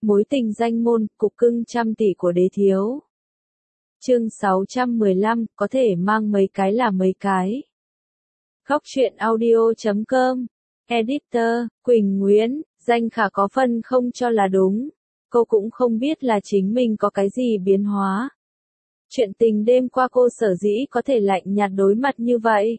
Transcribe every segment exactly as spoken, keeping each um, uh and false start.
Mối tình danh môn, cục cưng trăm tỷ của đế thiếu. Chương sáu trăm mười lăm, có thể mang mấy cái là mấy cái. Góc truyện audio chấm com. Editor, Quỳnh Nguyễn, Danh Khả có phần không cho là đúng. Cô cũng không biết là chính mình có cái gì biến hóa. Chuyện tình đêm qua cô sở dĩ có thể lạnh nhạt đối mặt như vậy.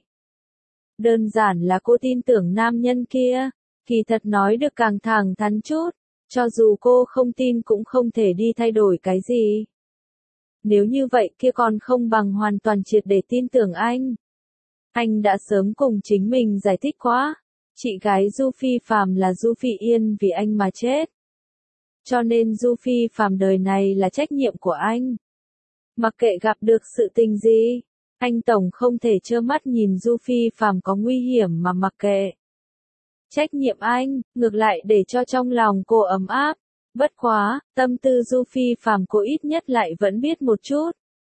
Đơn giản là cô tin tưởng nam nhân kia, kỳ thật nói được càng thẳng thắn chút, cho dù cô không tin cũng không thể đi thay đổi cái gì. Nếu như vậy kia còn không bằng hoàn toàn triệt để tin tưởng anh. Anh đã sớm cùng chính mình giải thích quá, chị gái Du Phi Phàm là Du Phi Yên vì anh mà chết. Cho nên Du Phi Phàm đời này là trách nhiệm của anh. Mặc kệ gặp được sự tình gì, anh tổng không thể trơ mắt nhìn Du Phi Phàm có nguy hiểm mà mặc kệ. Trách nhiệm anh, ngược lại để cho trong lòng cô ấm áp. Bất quá, tâm tư Du Phi Phàm cô ít nhất lại vẫn biết một chút.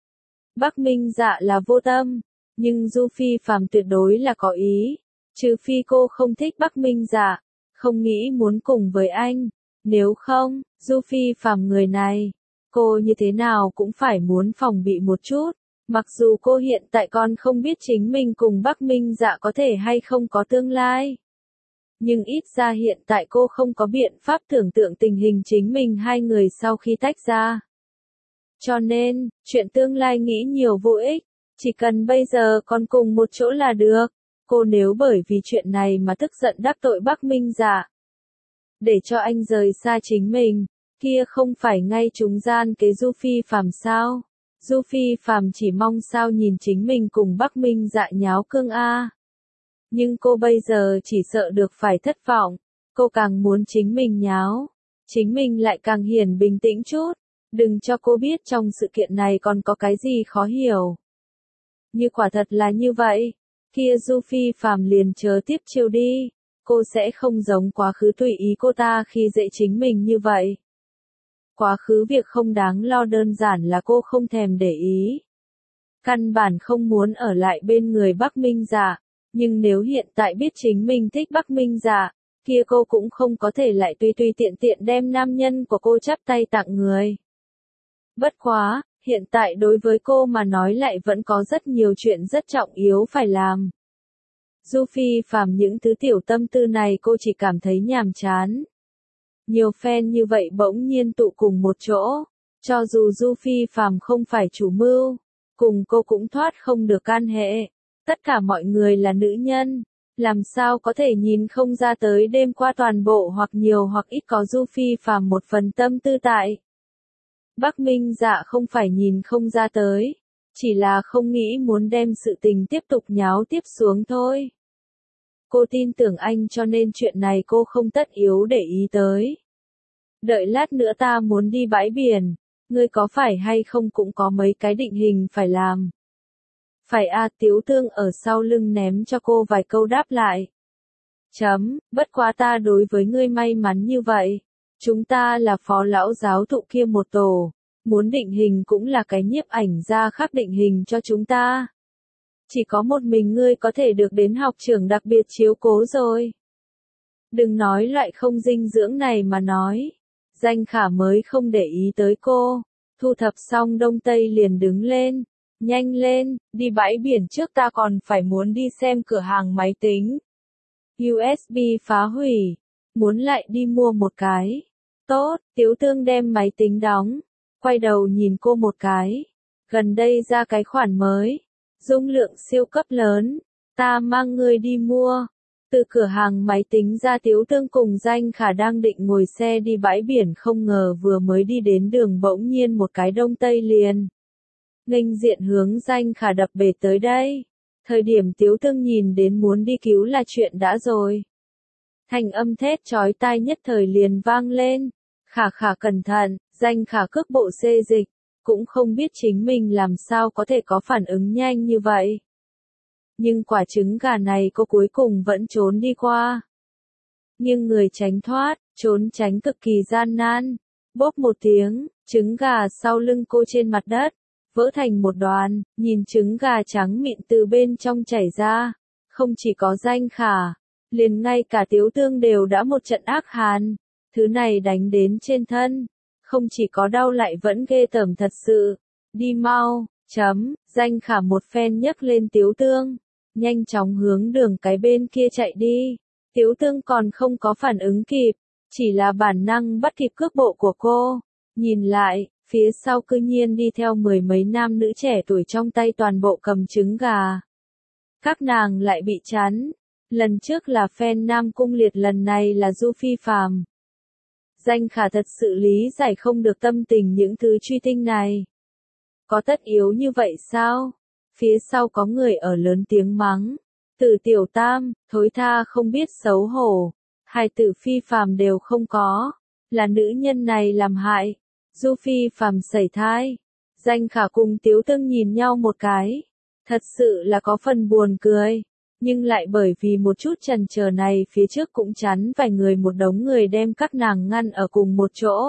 Bắc Minh Dạ là vô tâm, nhưng Du Phi Phàm tuyệt đối là có ý. Trừ phi cô không thích Bắc Minh Dạ, không nghĩ muốn cùng với anh. Nếu không, Du Phi Phàm người này, cô như thế nào cũng phải muốn phòng bị một chút. Mặc dù cô hiện tại còn không biết chính mình cùng Bắc Minh Dạ có thể hay không có tương lai. Nhưng ít ra hiện tại cô không có biện pháp tưởng tượng tình hình chính mình hai người sau khi tách ra. Cho nên, chuyện tương lai nghĩ nhiều vô ích, chỉ cần bây giờ còn cùng một chỗ là được. Cô nếu bởi vì chuyện này mà tức giận đắc tội Bắc Minh Dạ, để cho anh rời xa chính mình, kia không phải ngay trúng gian kế Du Phi Phàm sao? Du Phi Phàm chỉ mong sao nhìn chính mình cùng Bắc Minh Dạ nháo cương a. Nhưng cô bây giờ chỉ sợ được phải thất vọng, cô càng muốn chính mình nháo, chính mình lại càng hiền bình tĩnh chút, đừng cho cô biết trong sự kiện này còn có cái gì khó hiểu. Như quả thật là như vậy, kia Du Phi Phàm liền chờ tiếp chiêu đi, cô sẽ không giống quá khứ tùy ý cô ta khi dễ chính mình như vậy. Quá khứ việc không đáng lo đơn giản là cô không thèm để ý. Căn bản không muốn ở lại bên người Bắc Minh Dạ. Nhưng nếu hiện tại biết chính mình thích Bắc Minh Dạ, kia cô cũng không có thể lại tùy tùy tiện tiện đem nam nhân của cô chắp tay tặng người. Bất quá, hiện tại đối với cô mà nói lại vẫn có rất nhiều chuyện rất trọng yếu phải làm. Du Phi Phàm những thứ tiểu tâm tư này cô chỉ cảm thấy nhàm chán. Nhiều fan như vậy bỗng nhiên tụ cùng một chỗ, cho dù Du Phi Phàm không phải chủ mưu, cùng cô cũng thoát không được can hệ. Tất cả mọi người là nữ nhân, làm sao có thể nhìn không ra tới đêm qua toàn bộ hoặc nhiều hoặc ít có Du Phi Phàm một phần tâm tư tại. Bắc Minh Dạ không phải nhìn không ra tới, chỉ là không nghĩ muốn đem sự tình tiếp tục nháo tiếp xuống thôi. Cô tin tưởng anh cho nên chuyện này cô không tất yếu để ý tới. Đợi lát nữa ta muốn đi bãi biển, ngươi có phải hay không cũng có mấy cái định hình phải làm. Phải a à, Tiếu Thương ở sau lưng ném cho cô vài câu đáp lại. Chấm, bất quá ta đối với ngươi may mắn như vậy. Chúng ta là phó lão giáo thụ kia một tổ. Muốn định hình cũng là cái nhiếp ảnh gia khác định hình cho chúng ta. Chỉ có một mình ngươi có thể được đến học trưởng đặc biệt chiếu cố rồi. Đừng nói loại không dinh dưỡng này mà nói. Danh Khả mới không để ý tới cô. Thu thập xong đông tây liền đứng lên. Nhanh lên, đi bãi biển trước ta còn phải muốn đi xem cửa hàng máy tính. u ét bê phá hủy. Muốn lại đi mua một cái. Tốt, Tiếu Thương đem máy tính đóng. Quay đầu nhìn cô một cái. Gần đây ra cái khoản mới. Dung lượng siêu cấp lớn. Ta mang ngươi đi mua. Từ cửa hàng máy tính ra Tiếu Thương cùng Danh Khả đang định ngồi xe đi bãi biển không ngờ vừa mới đi đến đường bỗng nhiên một cái đông tây liền. Nghênh diện hướng Danh Khả đập bể tới đây. Thời điểm Tiếu Thương nhìn đến muốn đi cứu là chuyện đã rồi. Thành âm thét chói tai nhất thời liền vang lên. Khả Khả cẩn thận, Danh Khả cước bộ xê dịch. Cũng không biết chính mình làm sao có thể có phản ứng nhanh như vậy. Nhưng quả trứng gà này cô cuối cùng vẫn trốn đi qua. Nhưng người tránh thoát, trốn tránh cực kỳ gian nan. Bốp một tiếng, trứng gà sau lưng cô trên mặt đất. Vỡ thành một đoàn, nhìn trứng gà trắng mịn từ bên trong chảy ra. Không chỉ có Danh Khả, liền ngay cả Tiếu Thương đều đã một trận ác hàn. Thứ này đánh đến trên thân, không chỉ có đau lại vẫn ghê tởm thật sự. Đi mau, chấm, Danh Khả một phen nhấc lên Tiếu Tương, nhanh chóng hướng đường cái bên kia chạy đi. Tiếu Tương còn không có phản ứng kịp, chỉ là bản năng bắt kịp cước bộ của cô. Nhìn lại, phía sau cư nhiên đi theo mười mấy nam nữ trẻ tuổi trong tay toàn bộ cầm trứng gà. Các nàng lại bị chắn. Lần trước là fan Nam Cung Liệt, lần này là Du Phi Phàm. Danh Khả thật sự lý giải không được tâm tình những thứ truy tinh này. Có tất yếu như vậy sao? Phía sau có người ở lớn tiếng mắng. Từ Tiểu Tam, thối tha không biết xấu hổ. Hai tử Phi Phàm đều không có. Là nữ nhân này làm hại. Du Phi Phàm sẩy thai. Danh Khả cùng Tiếu Tương nhìn nhau một cái. Thật sự là có phần buồn cười. Nhưng lại bởi vì một chút chần chờ này phía trước cũng chắn vài người, một đống người đem các nàng ngăn ở cùng một chỗ.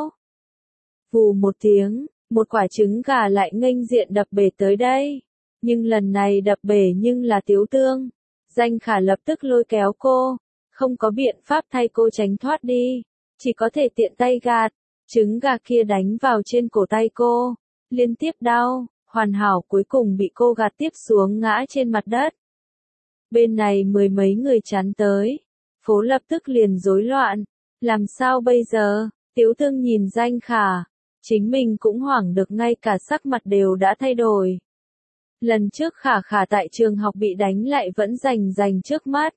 Vù một tiếng, một quả trứng gà lại nghênh diện đập bể tới đây. Nhưng lần này đập bể nhưng là Tiếu Tương. Danh Khả lập tức lôi kéo cô, không có biện pháp thay cô tránh thoát đi, chỉ có thể tiện tay gạt. Trứng gà kia đánh vào trên cổ tay cô, liên tiếp đau, hoàn hảo cuối cùng bị cô gạt tiếp xuống ngã trên mặt đất. Bên này mười mấy người chắn tới, phố lập tức liền rối loạn, làm sao bây giờ? Tiếu Tương nhìn Danh Khả, chính mình cũng hoảng được, ngay cả sắc mặt đều đã thay đổi. Lần trước Khả Khả tại trường học bị đánh lại vẫn rành rành trước mắt.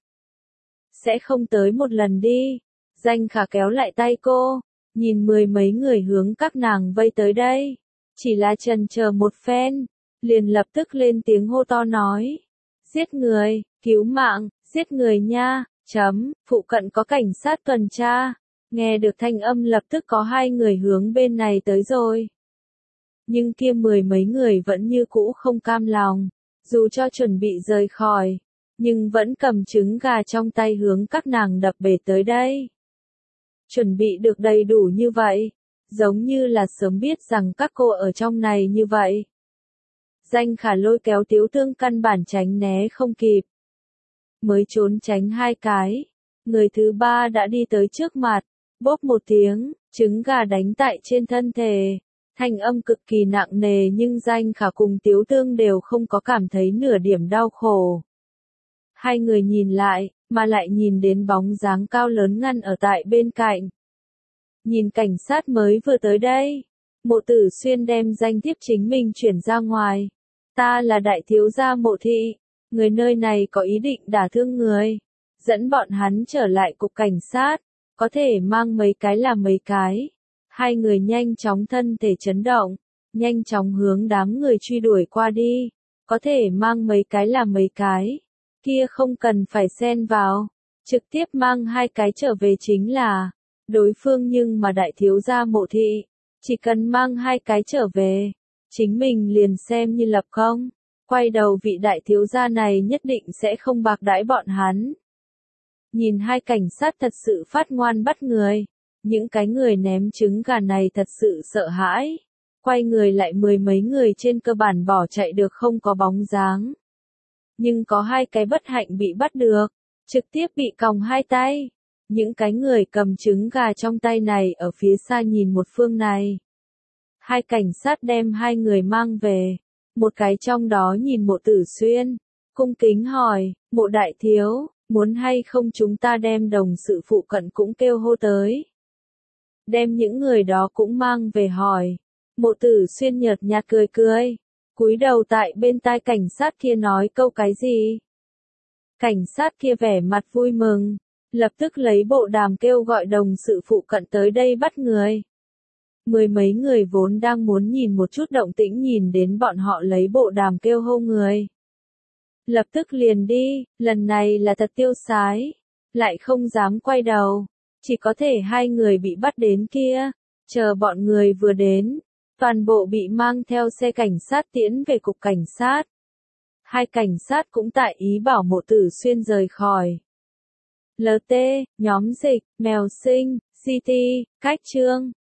Sẽ không tới một lần đi. Danh Khả kéo lại tay cô, nhìn mười mấy người hướng các nàng vây tới đây. Chỉ là chần chờ một phen, liền lập tức lên tiếng hô to nói. Giết người, cứu mạng, giết người nha, chấm, phụ cận có cảnh sát tuần tra. Nghe được thanh âm lập tức có hai người hướng bên này tới rồi. Nhưng kia mười mấy người vẫn như cũ không cam lòng, dù cho chuẩn bị rời khỏi, nhưng vẫn cầm trứng gà trong tay hướng các nàng đập bể tới đây. Chuẩn bị được đầy đủ như vậy, giống như là sớm biết rằng các cô ở trong này như vậy. Danh Khả lôi kéo Tiếu Tương căn bản tránh né không kịp. Mới trốn tránh hai cái, người thứ ba đã đi tới trước mặt, bốp một tiếng, trứng gà đánh tại trên thân thể. Thanh âm cực kỳ nặng nề nhưng Danh Khả cùng Tiếu Tương đều không có cảm thấy nửa điểm đau khổ. Hai người nhìn lại, mà lại nhìn đến bóng dáng cao lớn ngăn ở tại bên cạnh. Nhìn cảnh sát mới vừa tới đây, Mộ Tử Xuyên đem danh thiếp chính mình chuyển ra ngoài. Ta là đại thiếu gia Mộ Thị, người nơi này có ý định đả thương người. Dẫn bọn hắn trở lại cục cảnh sát, có thể mang mấy cái là mấy cái. Hai người nhanh chóng thân thể chấn động, nhanh chóng hướng đám người truy đuổi qua đi. Có thể mang mấy cái là mấy cái. Kia không cần phải xen vào, trực tiếp mang hai cái trở về chính là. Đối phương nhưng mà đại thiếu gia Mộ Thị, chỉ cần mang hai cái trở về, chính mình liền xem như lập công. Quay đầu vị đại thiếu gia này nhất định sẽ không bạc đãi bọn hắn. Nhìn hai cảnh sát thật sự phát ngoan bắt người, những cái người ném trứng gà này thật sự sợ hãi. Quay người lại mười mấy người trên cơ bản bỏ chạy được không có bóng dáng. Nhưng có hai cái bất hạnh bị bắt được, trực tiếp bị còng hai tay. Những cái người cầm trứng gà trong tay này ở phía xa nhìn một phương này. Hai cảnh sát đem hai người mang về. Một cái trong đó nhìn Mộ Tử Xuyên, cung kính hỏi, Mộ đại thiếu, muốn hay không chúng ta đem đồng sự phụ cận cũng kêu hô tới. Đem những người đó cũng mang về hỏi. Mộ Tử Xuyên nhợt nhạt cười cười, cúi đầu tại bên tai cảnh sát kia nói câu cái gì. Cảnh sát kia vẻ mặt vui mừng, lập tức lấy bộ đàm kêu gọi đồng sự phụ cận tới đây bắt người. Mười mấy người vốn đang muốn nhìn một chút động tĩnh nhìn đến bọn họ lấy bộ đàm kêu hô người. Lập tức liền đi, lần này là thật tiêu sái, lại không dám quay đầu, chỉ có thể hai người bị bắt đến kia, chờ bọn người vừa đến, toàn bộ bị mang theo xe cảnh sát tiễn về cục cảnh sát. Hai cảnh sát cũng tại ý bảo Mộ Tử Xuyên rời khỏi. lờ tê, nhóm dịch, mèo sinh, xê tê, cách chương.